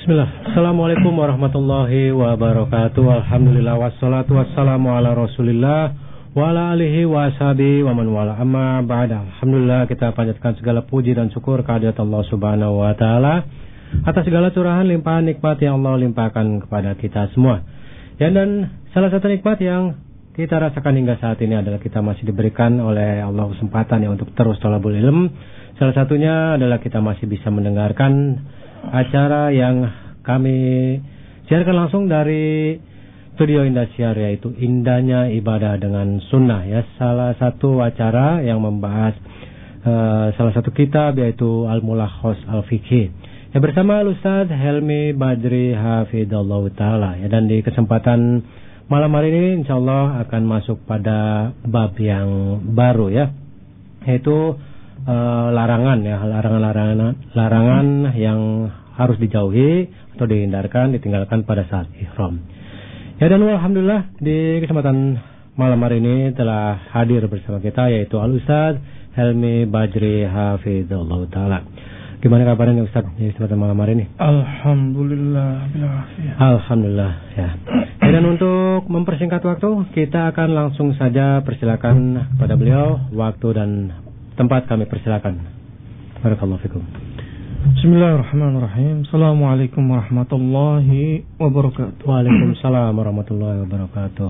Bismillah. Assalamualaikum warahmatullahi wabarakatuh. Alhamdulillah wassalatu wassalamu ala Rasulillah wa ala alihi wa ashabihi wa man wala. Amma ba'da. Alhamdulillah, kita panjatkan segala puji dan syukur kehadirat Allah Subhanahu wa taala atas segala curahan limpahan nikmat yang Allah limpahkan kepada kita semua. Dan salah satu nikmat yang kita rasakan hingga saat ini adalah kita masih diberikan oleh Allah kesempatan yang untuk terus thalabul ilm. Salah satunya adalah kita masih bisa mendengarkan acara yang kami siarkan langsung dari studio Indosiar, yaitu Indahnya Ibadah dengan Sunnah, ya. Salah satu acara yang membahas salah satu kitab, yaitu Al-Mulakhas Al-Fiqhi, ya, bersama Ustaz Helmi Badri Hafidhullah Ta'ala, ya. Dan di kesempatan malam hari ini insyaallah akan masuk pada bab yang baru, ya, yaitu larangan, ya, larangan yang harus dijauhi atau dihindarkan, ditinggalkan pada saat ihram. Ya, dan alhamdulillah di kesempatan malam hari ini telah hadir bersama kita yaitu Al-Ustaz Helmi Badri Hafidhullah Ta'ala. Gimana kabarnya Ustaz di kesempatan malam hari ini? Alhamdulillah. Alhamdulillah, ya. Dan untuk mempersingkat waktu, kita akan langsung saja persilakan kepada beliau. Waktu dan tempat kami persilakan. Barakallahu fikum. Bismillahirrahmanirrahim. Assalamualaikum warahmatullahi wabarakatuh. Waalaikumsalam warahmatullahi wabarakatuh.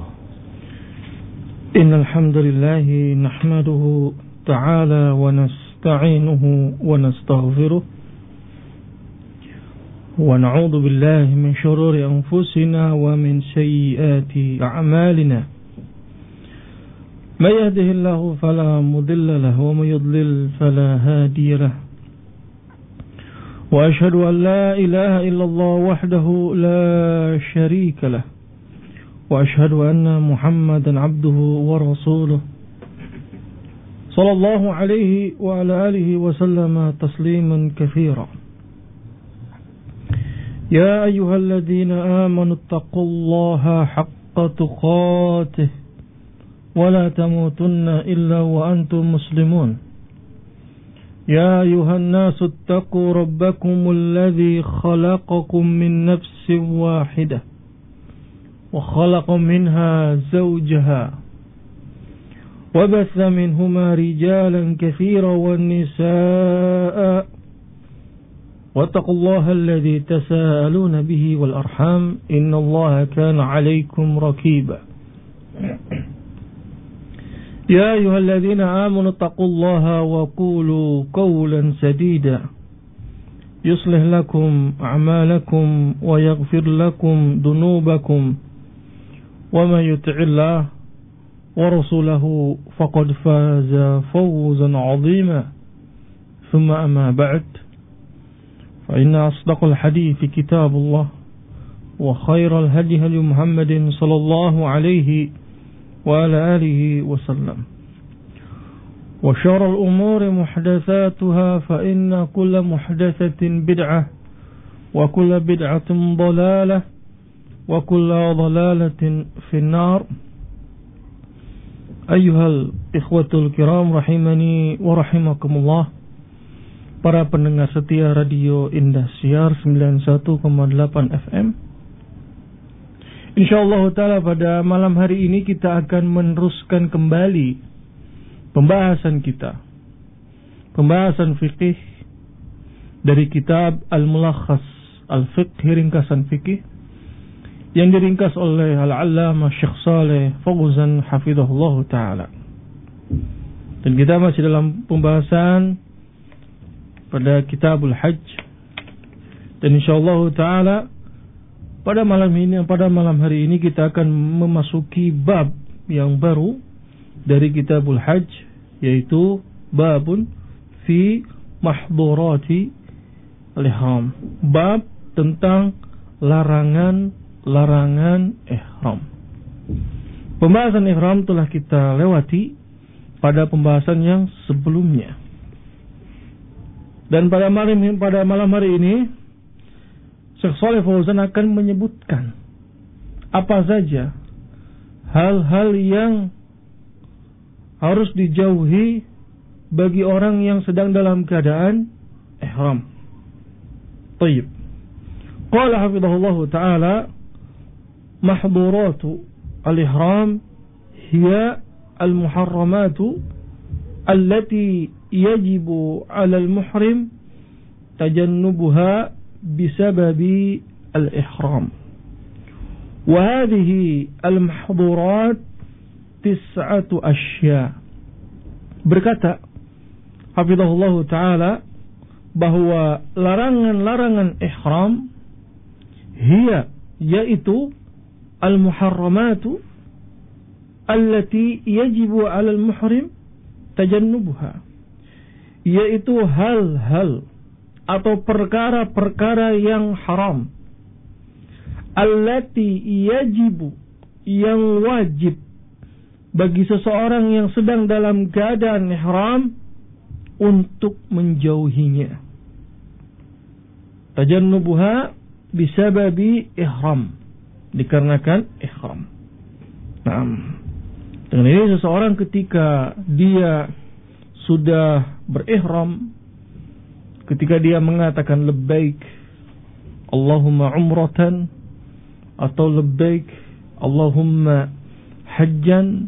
Innal hamdalillah nahmaduhu ta'ala wa nasta'inuhu wa nastaghfiruh wa na'udzu billahi min shururi anfusina wa min sayyiati a'malina. من يهده الله فلا مضل له ومن يضلل فلا هادي له وأشهد أن لا إله إلا الله وحده لا شريك له وأشهد أن محمدا عبده ورسوله صلى الله عليه وعلى آله وسلم تسليما كثيرا. يا أيها الذين آمنوا اتقوا الله حق تقاته ولا تموتن إلا وأنتم مسلمون. يا أيها الناس اتقوا ربكم الذي خلقكم من نفس واحدة وخلق منها زوجها وبث منهما رجالا كثيرا والنساء واتقوا الله الذي تساءلون به والأرحام إن الله كان عليكم رقيبا. يا أيها الذين آمنوا اتقوا الله وقولوا قولا سديدا يصلح لكم أعمالكم ويغفر لكم ذنوبكم ومن يطع الله ورسوله فقد فاز فوزا عظيما. ثم أما بعد فإن أصدق الحديث كتاب الله وخير الهدي هدي محمد صلى الله عليه وعلى آله وسلم وشر الأمور محدثاتها فإن كل محدثة بدعة وكل بدعة ضلالة وكل ضلالة في النار. أيها الإخوة الكرام rahimani wa rahimakumullah. Para pendengar setia Radio Indosiar 91,8 FM. InsyaAllah ta'ala pada malam hari ini kita akan meneruskan kembali pembahasan kita. Pembahasan fikih dari kitab Al-Mulakhas Al-Fiqhi, ringkasan fikih yang diringkas oleh Al-Allamah Syekh Saleh Fauzan Hafidhahullah ta'ala. Dan kita masih dalam pembahasan pada kitabul Hajj. Dan insyaallah ta'ala pada malam hari ini kita akan memasuki bab yang baru dari Kitabul Hajj, yaitu babun fi mahdhurati al-ihram. Bab tentang larangan ihram. Pembahasan ihram telah kita lewati pada pembahasan yang sebelumnya. Dan pada malam hari ini Syekh Shalih Fauzan akan menyebutkan apa saja hal-hal yang harus dijauhi bagi orang yang sedang dalam keadaan ihram. Tayyib. Qala hafidhahullahu ta'ala, mahduratu al-ihram hiya al-muharramatu allati yajibu 'ala al-muhrim tajannubuha bisababi al-ihram. Wa hadhihi al-mahdurat tis'atu asya. Berkata hafizahullahu ta'ala bahwa larangan-larangan ihram hiya, yaitu al-muharramatu allati yajibu 'ala al-muhrim tajannubuha, yaitu hal-hal atau perkara-perkara yang haram, allati yajibu, yang wajib bagi seseorang yang sedang dalam keadaan ihram untuk menjauhinya. Tajannubuha bisababi ihram, dikarenakan ihram. Nah, dengan ini seseorang ketika dia sudah berihram, ketika dia mengatakan labbaik Allahumma umratan atau labbaik Allahumma hajjan,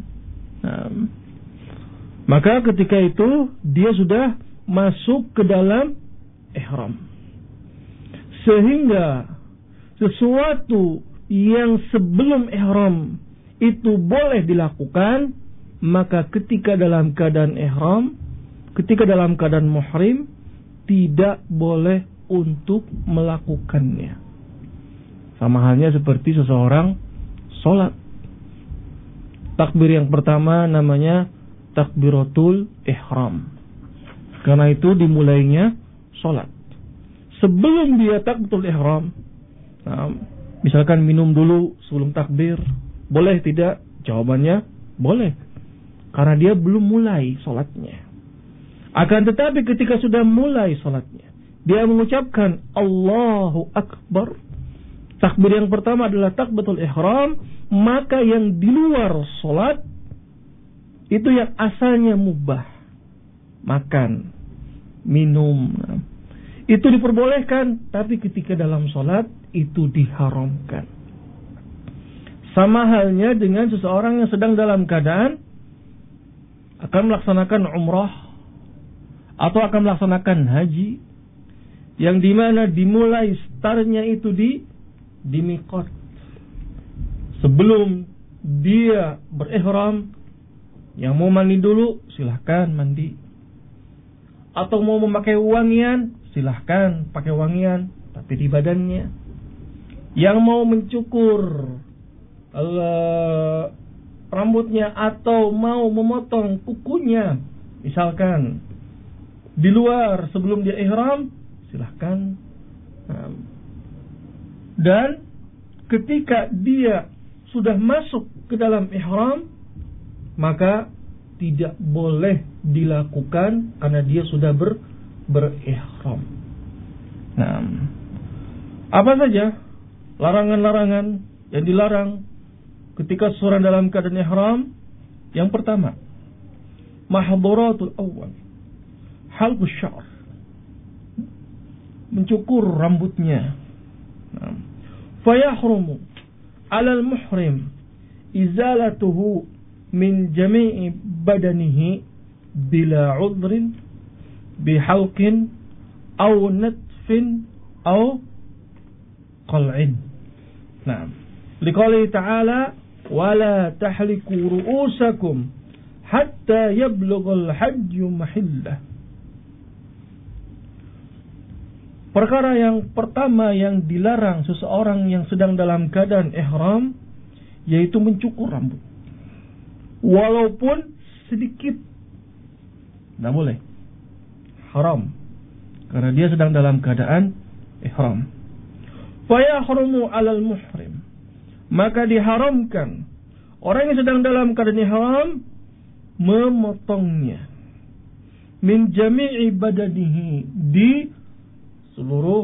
maka ketika itu dia sudah masuk ke dalam ihram. Sehingga sesuatu yang sebelum ihram itu boleh dilakukan, maka ketika dalam keadaan ihram, ketika dalam keadaan muhrim, tidak boleh untuk melakukannya. Sama halnya seperti seseorang sholat. Takbir yang pertama namanya takbiratul ihram, karena itu dimulainya sholat. Sebelum dia takbiratul ihram, misalkan minum dulu sebelum takbir, boleh tidak? Jawabannya boleh, karena dia belum mulai sholatnya. Akan tetapi ketika sudah mulai sholatnya, dia mengucapkan Allahu Akbar, takbir yang pertama adalah takbiratul ihram, maka yang di luar sholat itu yang asalnya mubah, makan, minum, itu diperbolehkan, tapi ketika dalam sholat itu diharamkan. Sama halnya dengan seseorang yang sedang dalam keadaan akan melaksanakan umrah atau akan melaksanakan haji, yang dimana dimulai startnya itu di miqat. Sebelum dia berihram, yang mau mandi dulu silahkan mandi, atau mau memakai wangian silahkan pakai wangian, tapi di badannya. Yang mau mencukur rambutnya atau mau memotong kukunya, misalkan di luar sebelum dia ihram, silahkan. Dan ketika dia sudah masuk ke dalam ihram, maka tidak boleh dilakukan karena dia sudah berihram. Nah, apa saja larangan-larangan yang dilarang ketika seorang dalam keadaan ihram? Yang pertama, mahdhuratul awal, halqus sya'r, mencukur rambutnya. Fayahrumu 'alal muhrim izalatuhu min jami'i badanihi bila 'udhrin bihalqin aw natfin aw qal'in. Nah, liqaulihi ta'ala wala tahliku ru'usakum hatta yablughal hajju mahillah. Perkara yang pertama yang dilarang seseorang yang sedang dalam keadaan ihram, yaitu mencukur rambut, walaupun sedikit. Tidak boleh, haram, karena dia sedang dalam keadaan ihram. Fayahrumu 'alal muhrim, maka diharamkan orang yang sedang dalam keadaan ihram memotongnya, min jami'i badanihi, di seluruh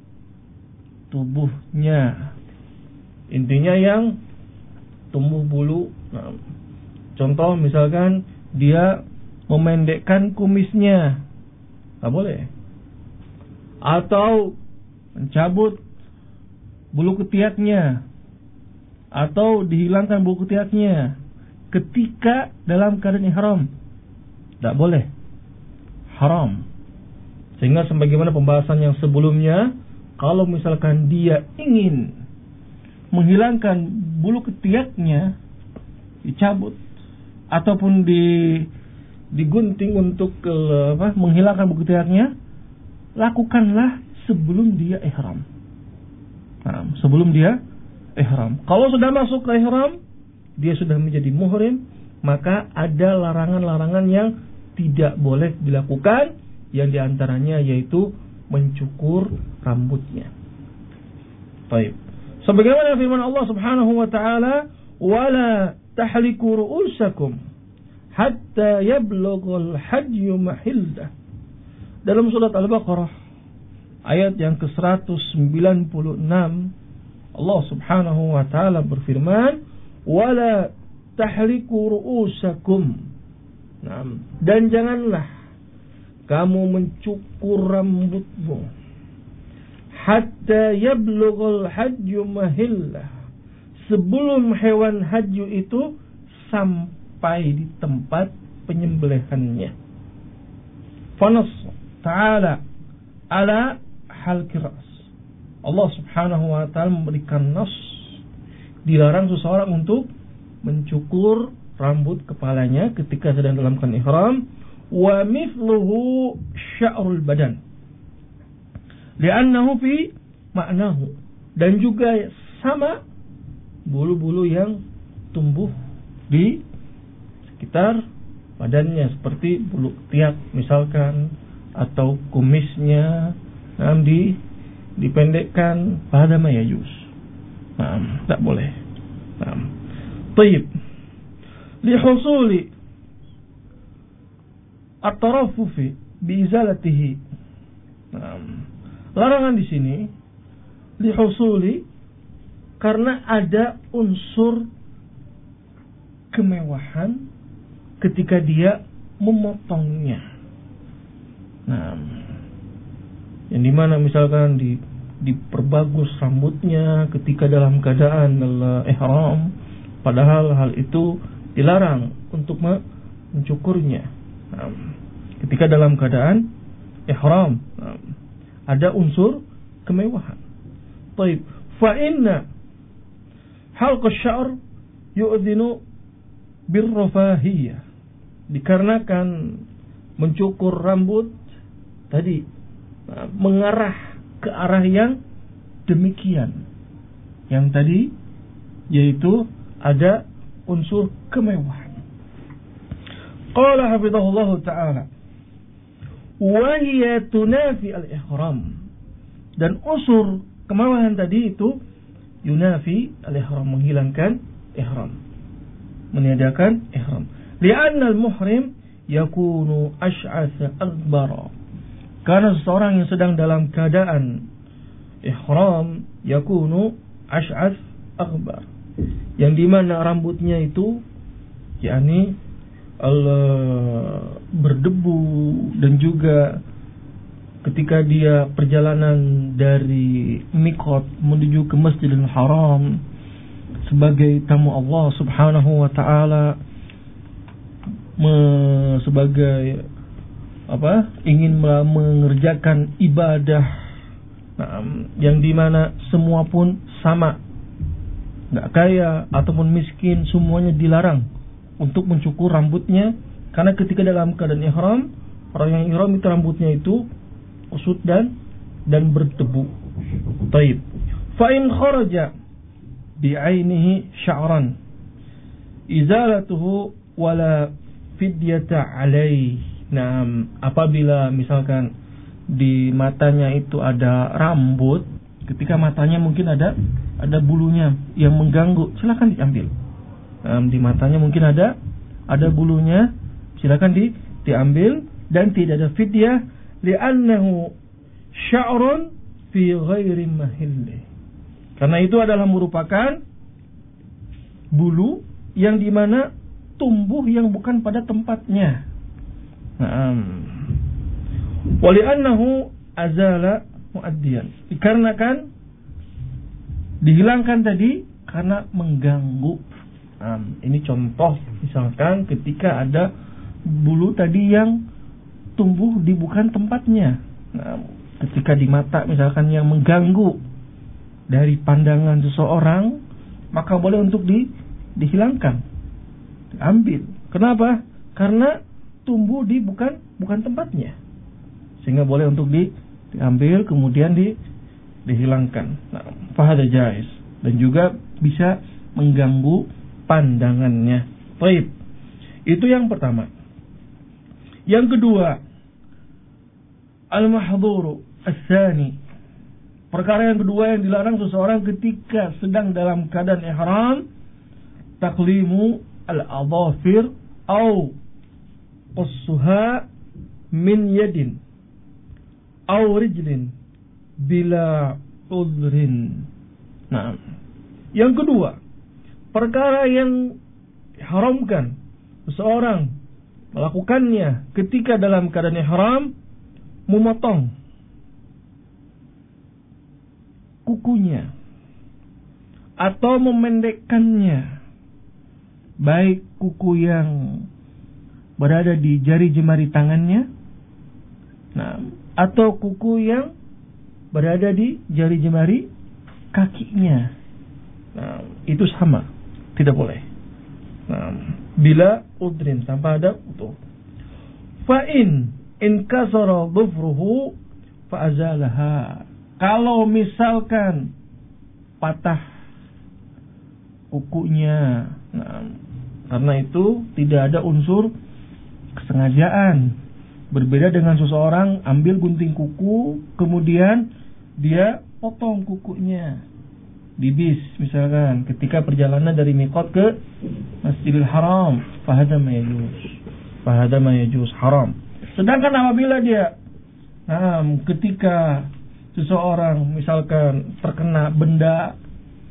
tubuhnya. Intinya yang tumbuh bulu. Nah, contoh misalkan dia memendekkan kumisnya, tak boleh. Atau mencabut bulu ketiaknya atau dihilangkan bulu ketiaknya ketika dalam keadaan ihram. Tidak boleh. Haram. Sehingga sebagaimana pembahasan yang sebelumnya, kalau misalkan dia ingin menghilangkan bulu ketiaknya, dicabut ataupun digunting untuk menghilangkan bulu ketiaknya, lakukanlah sebelum dia ihram. Nah, sebelum dia ihram. Kalau sudah masuk ke ihram, dia sudah menjadi muhrim, maka ada larangan-larangan yang tidak boleh dilakukan, yang diantaranya yaitu mencukur rambutnya. Baik. Sebagaimana firman Allah Subhanahu wa taala, "Wala tahliku ru'usakum hatta yablughal hajyu mahillah." Dalam surat Al-Baqarah ayat yang ke-196, Allah Subhanahu wa taala berfirman, "Wala tahliku ru'usakum." Dan janganlah kamu mencukur rambutmu hatta yablughal hajyu mahillah, sebelum hewan haji itu sampai di tempat penyembelihannya. Fanas ta'ala ala halqi ras. Allah Subhanahu wa taala memberikan nas, dilarang seseorang untuk mencukur rambut kepalanya ketika sedang dalam keadaan ihram. Wa mithluhu sya'rul badan li'annahu fi ma'nahu, dan juga sama bulu-bulu yang tumbuh di sekitar badannya seperti bulu ketiak misalkan, atau kumisnya dipendekkan pada mayajus. Tak boleh. Tayyib. Lihusuli at-tarafufi biizalatihi. Larangan di sini lihusuli karena ada unsur kemewahan ketika dia memotongnya. Yang dimana misalkan diperbagus rambutnya ketika dalam keadaan ihram, padahal hal itu dilarang untuk mencukurnya ketika dalam keadaan ihram. Ada unsur kemewahan. Baik, fa inna halqa asy-sya'r yu'dhinu birrafahiyah. Dikarenakan mencukur rambut tadi mengarah ke arah yang demikian, yang tadi yaitu ada unsur kemewahan. Qala hafizahullah ta'ala, wa hiya tunafi al-ihram, dan unsur kemewahan tadi itu yunafi al-ihram, menghilangkan ihram, meniadakan ihram. Li'anna al-muhrim yakunu ash'atha akbara, karena seseorang yang sedang dalam keadaan ihram yakunu ash'ath akbar, yang dimana rambutnya itu yakni berdebu, dan juga ketika dia perjalanan dari Miqat menuju ke Masjidil Haram sebagai tamu Allah Subhanahu wa taala, sebagai ingin mengerjakan ibadah, yang dimana semua pun sama, nggak kaya ataupun miskin, semuanya dilarang untuk mencukur rambutnya, karena ketika dalam keadaan ihram, orang yang ihram itu rambutnya itu kusut dan berdebu. Taib. Fa in kharaja bi'ainihi sya'ran izalatuhu wala fidyata alaih. Apabila misalkan di matanya itu ada rambut, ketika matanya mungkin ada bulunya yang mengganggu, silakan diambil. Di matanya mungkin ada bulunya, silakan diambil, dan tidak ada fidyah, li'annahu sya'run fi ghairi mahillih, karena itu adalah merupakan bulu yang dimana tumbuh yang bukan pada tempatnya. Wali'annahu azala muaddiyan, dikarenakan Dihilangkan tadi karena mengganggu. Ini contoh, misalkan ketika ada bulu tadi yang tumbuh di bukan tempatnya. Ketika di mata misalkan yang mengganggu dari pandangan seseorang, maka boleh untuk dihilangkan, diambil. Kenapa? Karena tumbuh di bukan tempatnya, sehingga boleh untuk diambil kemudian dihilangkan. Fahada jaiz, dan juga bisa mengganggu pandangannya. Baik, itu yang pertama. Yang kedua, al-mahdhuru ats-tsani, perkara yang kedua yang dilarang seseorang ketika sedang dalam keadaan ihram, taqlimu al-adhafir au qassuha min yadin au rijlin bila udhrin. Nah, yang kedua, perkara yang diharamkan seseorang melakukannya ketika dalam keadaan ihram, memotong kukunya atau memendekkannya, baik kuku yang berada di jari jemari tangannya, atau kuku yang berada di jari jemari kakinya. Itu sama, tidak boleh. Bila udrin, tanpa ada utuh. Fa in kasara dhufruhu fa azalaha. Kalau misalkan patah kukunya, karena itu tidak ada unsur kesengajaan. Berbeda dengan seseorang ambil gunting kuku, kemudian dia potong kukunya di bis misalkan ketika perjalanan dari miqat ke Masjidil Haram, fahada ma yajuz, haram. Sedangkan apabila dia ketika seseorang misalkan terkena benda,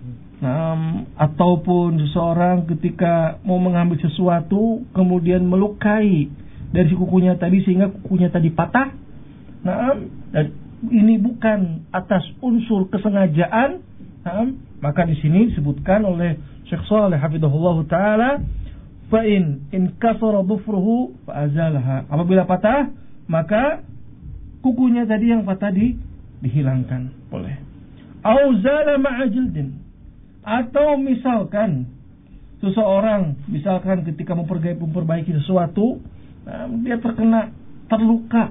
ataupun seseorang ketika mau mengambil sesuatu kemudian melukai dari kukunya tadi sehingga kukunya tadi patah, dan ini bukan atas unsur kesengajaan, maka di sini disebutkan oleh Syekh Shalih hafizahullah taala, fa in kasara dhufruhu fa azalaha. Apabila patah, maka kukunya tadi yang patah dihilangkan, boleh. Au zala ma'a jildin, atau misalkan seseorang misalkan ketika memperbaiki sesuatu, dia terluka,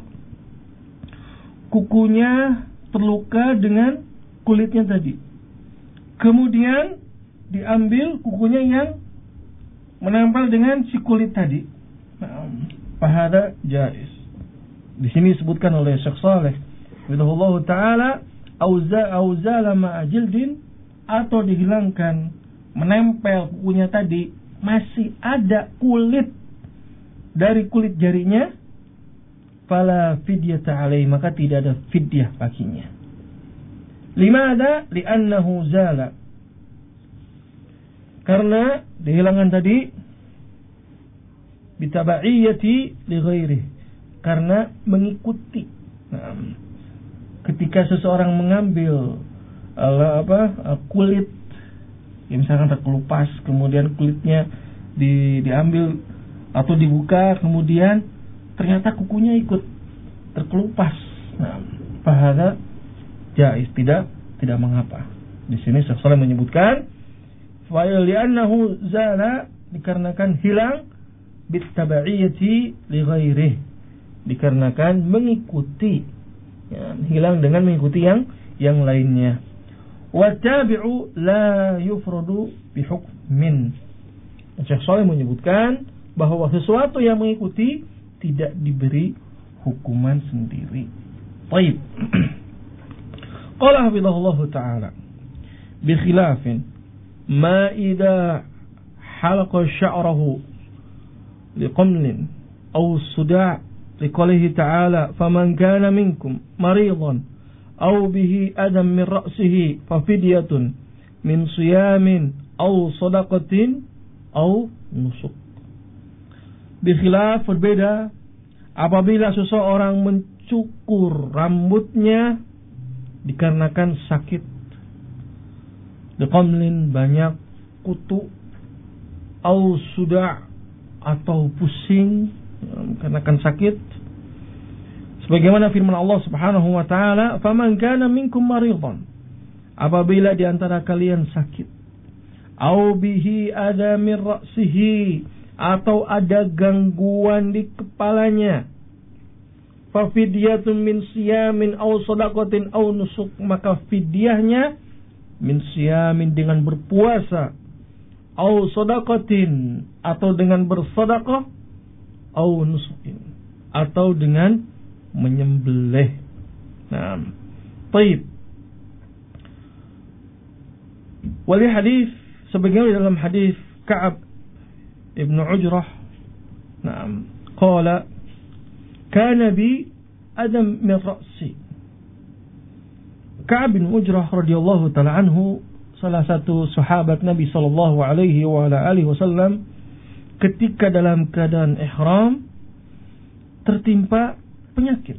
kukunya terluka dengan kulitnya tadi, kemudian diambil kukunya yang menempel dengan si kulit tadi, fahada jaiz. Di sini disebutkan oleh Syekh Shalih radhiyallahu taala, auzala ma'a jildin, atau dihilangkan, menempel kukunya tadi masih ada kulit dari kulit jarinya, fala fidyata alaihi, maka tidak ada fidyah baginya. Limada? Li'annahu zala, karena dihilangkan tadi bitabaiyati li ghairihi, karena mengikuti. Ketika seseorang mengambil kulit, ya misalkan terkelupas, kemudian kulitnya diambil atau dibuka, kemudian ternyata kukunya ikut terkelupas, fahada jaiz, tidak mengapa. Di sini Syekh Shalih menyebutkan fa li'annahu zala, dikarenakan hilang, bitabaiyati li ghairihi, dikarenakan mengikuti, hilang dengan mengikuti yang lainnya. Wattabi'u la yufradu bihukmin. Syekh Shalih menyebutkan bahwa sesuatu yang mengikuti tidak diberi hukuman sendiri. Baik. Qala hafizahullah ta'ala, bi khilafin ma idza halaqa sya'rahu liqamlin aw suda' liqaulihi ta'ala faman kana minkum maridan aw bihi adam min ra'sihi fa fidyatun min siyamin aw sadaqatin aw nusuk. Bikhilaf, berbeda apabila seseorang mencukur rambutnya dikarenakan sakit biqamlin, banyak kutu, au suda', atau pusing karena kan sakit. Sebagaimana firman Allah Subhanahu wa taala, "Faman kana minkum maridan," apabila di antara kalian sakit, au bihi ada min ra'sihi, atau ada gangguan di kepalanya, fa fidyatun min siyamin aw shadaqatin aw nusuk, maka fidyahnya min siyamin, dengan berpuasa, au shadaqatin, atau dengan bersedekah, au nusukin, atau dengan menyembelih. Nah, baik. Wali hadis, sebagaimana dalam hadis Ka'ab ibn Ujrah, nah, qala kana bi adam min ra'si. Ka'ab bin Ujrah radhiyallahu ta'ala anhu, salah satu sahabat Nabi sallallahu alaihi wa ala alihi wasallam, ketika dalam keadaan ihram tertimpa penyakit.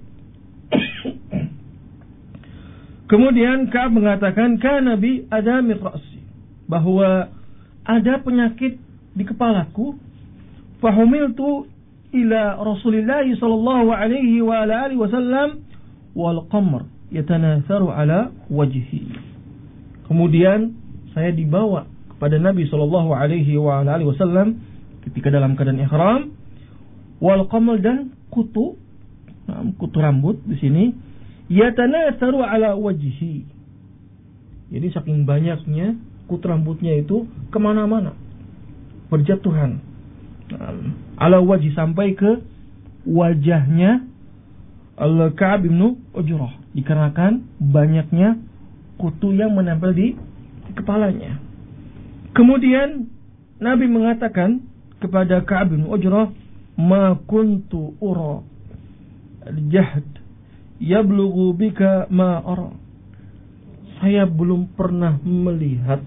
Kemudian Ka'ab mengatakan, kana bi adamir ra'si, bahwa ada penyakit di kepalaku. Fahumiltu ila Rasulillah sallallahu alaihi wa ala alihi wasallam wal qamr yatanatharu ala wajhi. Kemudian saya dibawa kepada Nabi sallallahu alaihi wa ala alihi wasallam ketika dalam keadaan ihram, wal qamr, dan kutu rambut di sini, yatanatharu ala wajhi. Jadi saking banyaknya kutu rambutnya itu kemana-mana, berjatuhan ala wajhi, sampai ke wajahnya Al-Ka'ab bin Ujrah, dikarenakan banyaknya kutu yang menempel di kepalanya. Kemudian Nabi mengatakan kepada Ka'ab bin Ujrah, ma kuntu ura al-jahd yablughu bika ma ara. Saya belum pernah melihat,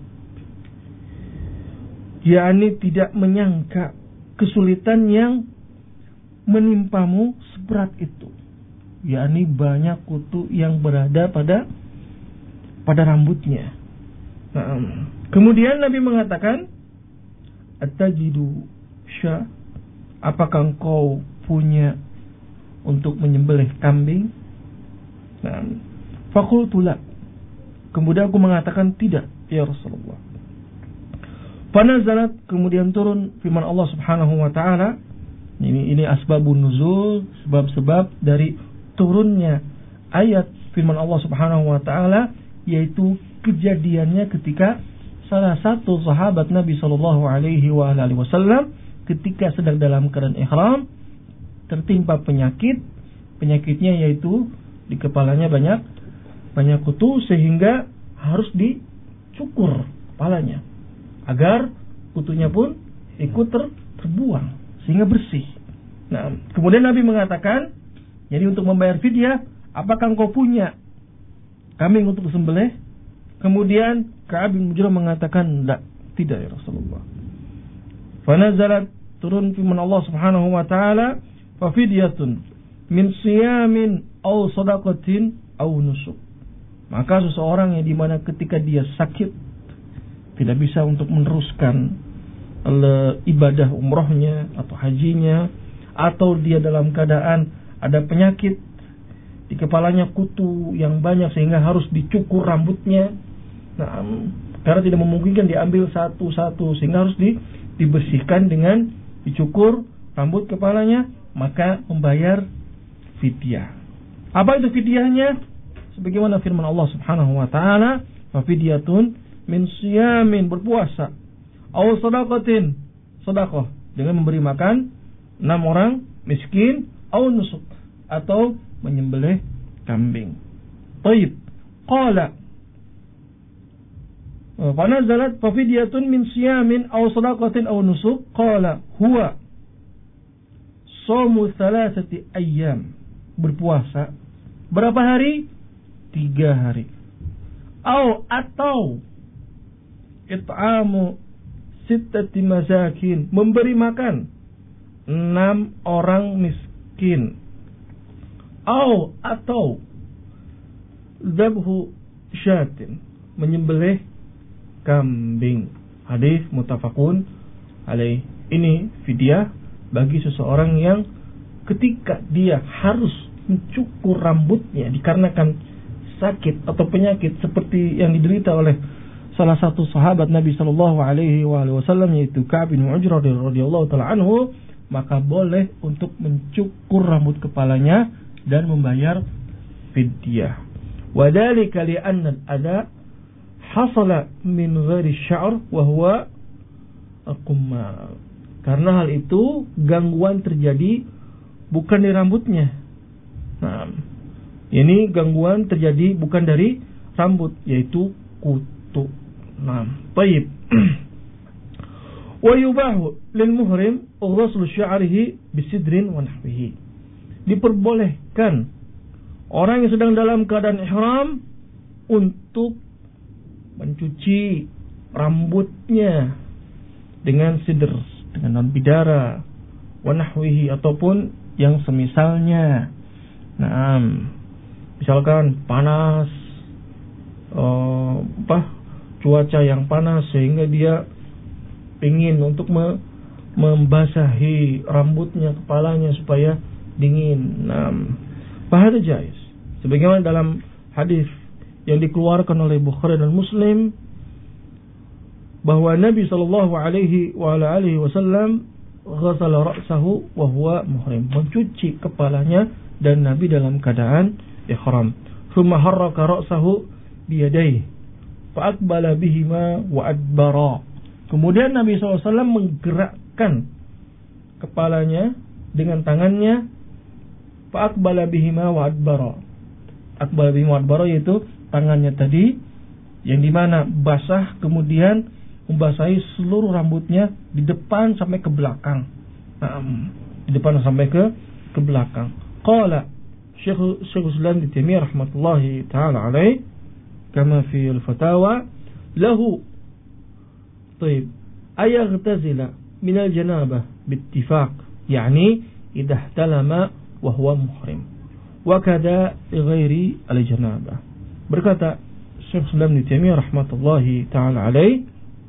yakni tidak menyangka kesulitan yang menimpamu seberat itu, yakni banyak kutu yang berada pada rambutnya. Kemudian Nabi mengatakan, atajidu syah, apakah engkau punya untuk menyembelih kambing? Faqultu la. Kemudian aku mengatakan, tidak ya Rasulullah. Fanazalat, kemudian turun firman Allah Subhanahu wa taala. Ini asbabun nuzul, sebab-sebab dari turunnya ayat firman Allah Subhanahu wa taala, yaitu kejadiannya ketika salah satu sahabat Nabi sallallahu alaihi wa alihi wasallam ketika sedang dalam keadaan ihram tertimpa penyakitnya yaitu di kepalanya banyak kutu, sehingga harus dicukur kepalanya agar kutunya pun ikut terbuang sehingga bersih. Nah, kemudian Nabi mengatakan, jadi untuk membayar fidyah, apakah engkau punya kambing untuk disembelih? Kemudian Ka'ab bin Ujrah mengatakan, tidak ya Rasulullah. Fanazalat, turun firman Allah Subhanahu wa taala, fa fidyatun min siyamin aw shadaqatin aw nusuk. Maka seseorang yang dimana ketika dia sakit tidak bisa untuk meneruskan ibadah umrohnya atau hajinya, atau dia dalam keadaan ada penyakit di kepalanya, kutu yang banyak sehingga harus dicukur rambutnya. Nah, karena tidak memungkinkan diambil satu-satu sehingga harus dibersihkan dengan dicukur rambut kepalanya, maka membayar fidyah. Apa itu fidyahnya? Sebagaimana firman Allah Subhanahu wa taala, fa fidyatun min siyamin, berpuasa, aw shadaqatin, sedekah dengan memberi makan 6 orang miskin, aw nusuk, atau menyembelih kambing. Taib. Qala fa nazalat fa fidyatun min siyamin aw shadaqatin aw nusuk, qala huwa shamu 3 ayyam, berpuasa berapa hari? 3 hari. Atau it'amu 6 masakin, memberi makan 6 orang miskin. Atau zabhu syatin, menyembelih kambing. Hadis muttafaqun alaih. Ini fidyah bagi seseorang yang ketika dia harus mencukur rambutnya dikarenakan sakit atau penyakit seperti yang diderita oleh salah satu sahabat Nabi sallallahu alaihi wasallam, yaitu Ka'ab bin Ujrah radhiyallahu taala anhu, maka boleh untuk mencukur rambut kepalanya dan membayar fidyah. Wa dzalika li anna al-adha hasala min ghairi sya'r wa huwa al-qummal. Karena hal itu gangguan terjadi bukan di rambutnya. Nah, ini gangguan terjadi bukan dari rambut, yaitu kutu. Nah, baik. Wa yubahu lil muhrim ghuslu sya'rihi bisidrin wa nahwihi. Diperbolehkan orang yang sedang dalam keadaan ihram untuk mencuci rambutnya dengan sidr, dengan daun bidara, wa nahwihi, ataupun yang semisalnya. Nah, misalkan panas, cuaca yang panas sehingga dia ingin untuk membasahi rambutnya, kepalanya supaya dingin. Nah, bahasa jais. Sebagaimana dalam hadis yang dikeluarkan oleh Bukhari dan Muslim, bahwa Nabi sallallahu alaihi wasallam ghasala ra'sahu wa huwa muhrim, mencuci kepalanya dan Nabi dalam keadaan ihram. Thumma harraka ra'sahu bi yadayhi fa aqbala bihima wa adbara. Kemudian Nabi SAW menggerakkan kepalanya dengan tangannya, fa aqbala bihima wa adbara. Aqbala bihima wa adbara yaitu tangannya tadi yang dimana basah, kemudian membasahi seluruh rambutnya di depan sampai ke belakang. Di depan sampai ke belakang. Qala Syekh Islam Ibnu Taimiyah rahmatullahi taala alaih kama fi al-fatawa lahu طيب أيغتزل من الجنابة باتفاق يعني إذا احتلم وهو محرم وكذا لغير الجنابة. Berkata Syekh Islam Ibnu Taimiyah rahmatullahi taala alaih,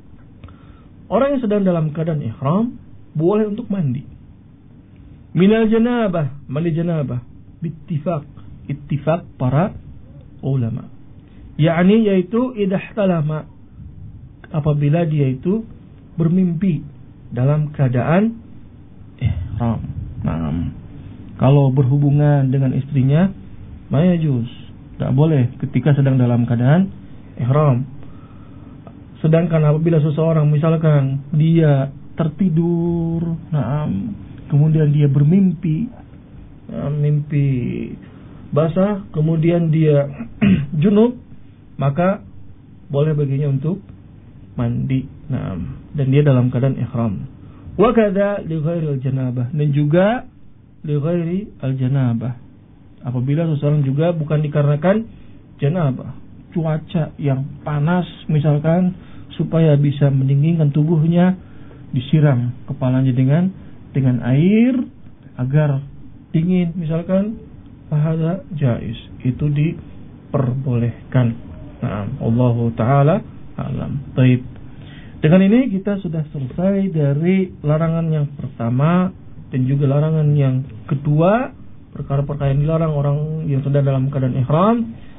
orang yang sedang dalam keadaan ihram boleh untuk mandi. Minal janabah, mandi janabah, bittifaq, ittifaq para ulama. Yakni yaitu idahtalama, apabila dia itu bermimpi dalam keadaan ihram. Nah, kalau berhubungan dengan istrinya, mayajuz, tidak boleh ketika sedang dalam keadaan ihram. Sedangkan apabila seseorang misalkan dia tertidur, kemudian dia bermimpi, mimpi basah, kemudian dia junub, maka boleh baginya untuk mandi. Dan dia dalam keadaan ihram. Wa kadza li ghairi al-janabah, dan juga li ghairi al-janabah. Apabila seseorang juga bukan dikarenakan janabah, cuaca yang panas misalkan, supaya bisa mendinginkan tubuhnya, disiram kepalanya dengan air agar dingin misalkan, bahasa jais, itu diperbolehkan. Allahu taala alam. Baik. Dengan ini kita sudah selesai dari larangan yang pertama dan juga larangan yang kedua, perkara-perkara yang dilarang orang yang sedang dalam keadaan ihram.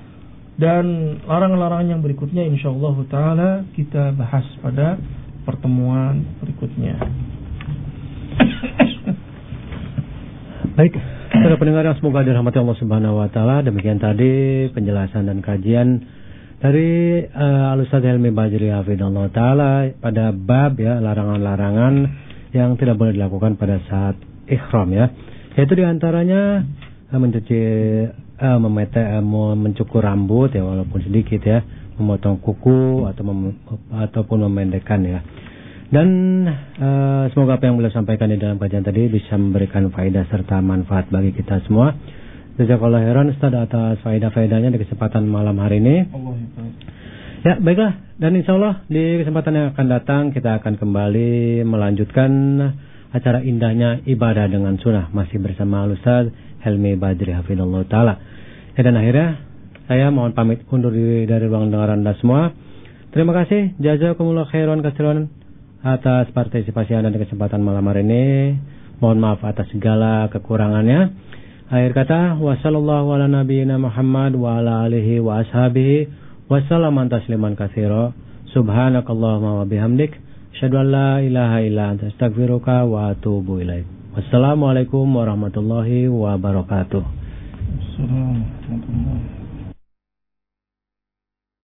Dan larangan-larangan yang berikutnya insyaallah taala kita bahas pada pertemuan berikutnya. Baik, para pendengar yang semoga dirahmati Allah Subhanahu wa taala, demikian tadi penjelasan dan kajian dari Al-Ustaz Helmi Badri hafizallahu taala pada bab ya larangan-larangan yang tidak boleh dilakukan pada saat ihram ya. Yaitu diantaranya mencuci mencukur rambut ya, walaupun sedikit ya, memotong kuku ataupun memendekkan ya. Dan semoga apa yang beliau sampaikan di dalam kajian tadi bisa memberikan faedah serta manfaat bagi kita semua. Jazakallahu khairan Ustaz atas faedah-faedahnya di kesempatan malam hari ini. Ya, baiklah, dan insyaallah di kesempatan yang akan datang kita akan kembali melanjutkan acara indahnya ibadah dengan sunnah masih bersama Ustaz Helmi Badri hafizallahu taala. Dan akhirnya saya mohon pamit undur diri dari ruang dengar Anda semua. Terima kasih jazakumullah khairan katsiran atas partisipasi Anda di kesempatan malam hari ini. Mohon maaf atas segala kekurangannya. Akhir kata, wassallallahu ala nabiyyina Muhammad wa ala alihi wa ashabihi wa sallaman tasliman katsira. Subhanakallahumma wa bihamdik, asyhadu an la ilaha illa anta astaghfiruka wa atubu ilaik. Wassalamualaikum warahmatullahi wabarakatuh. Assalamualaikum warahmatullahi wabarakatuh.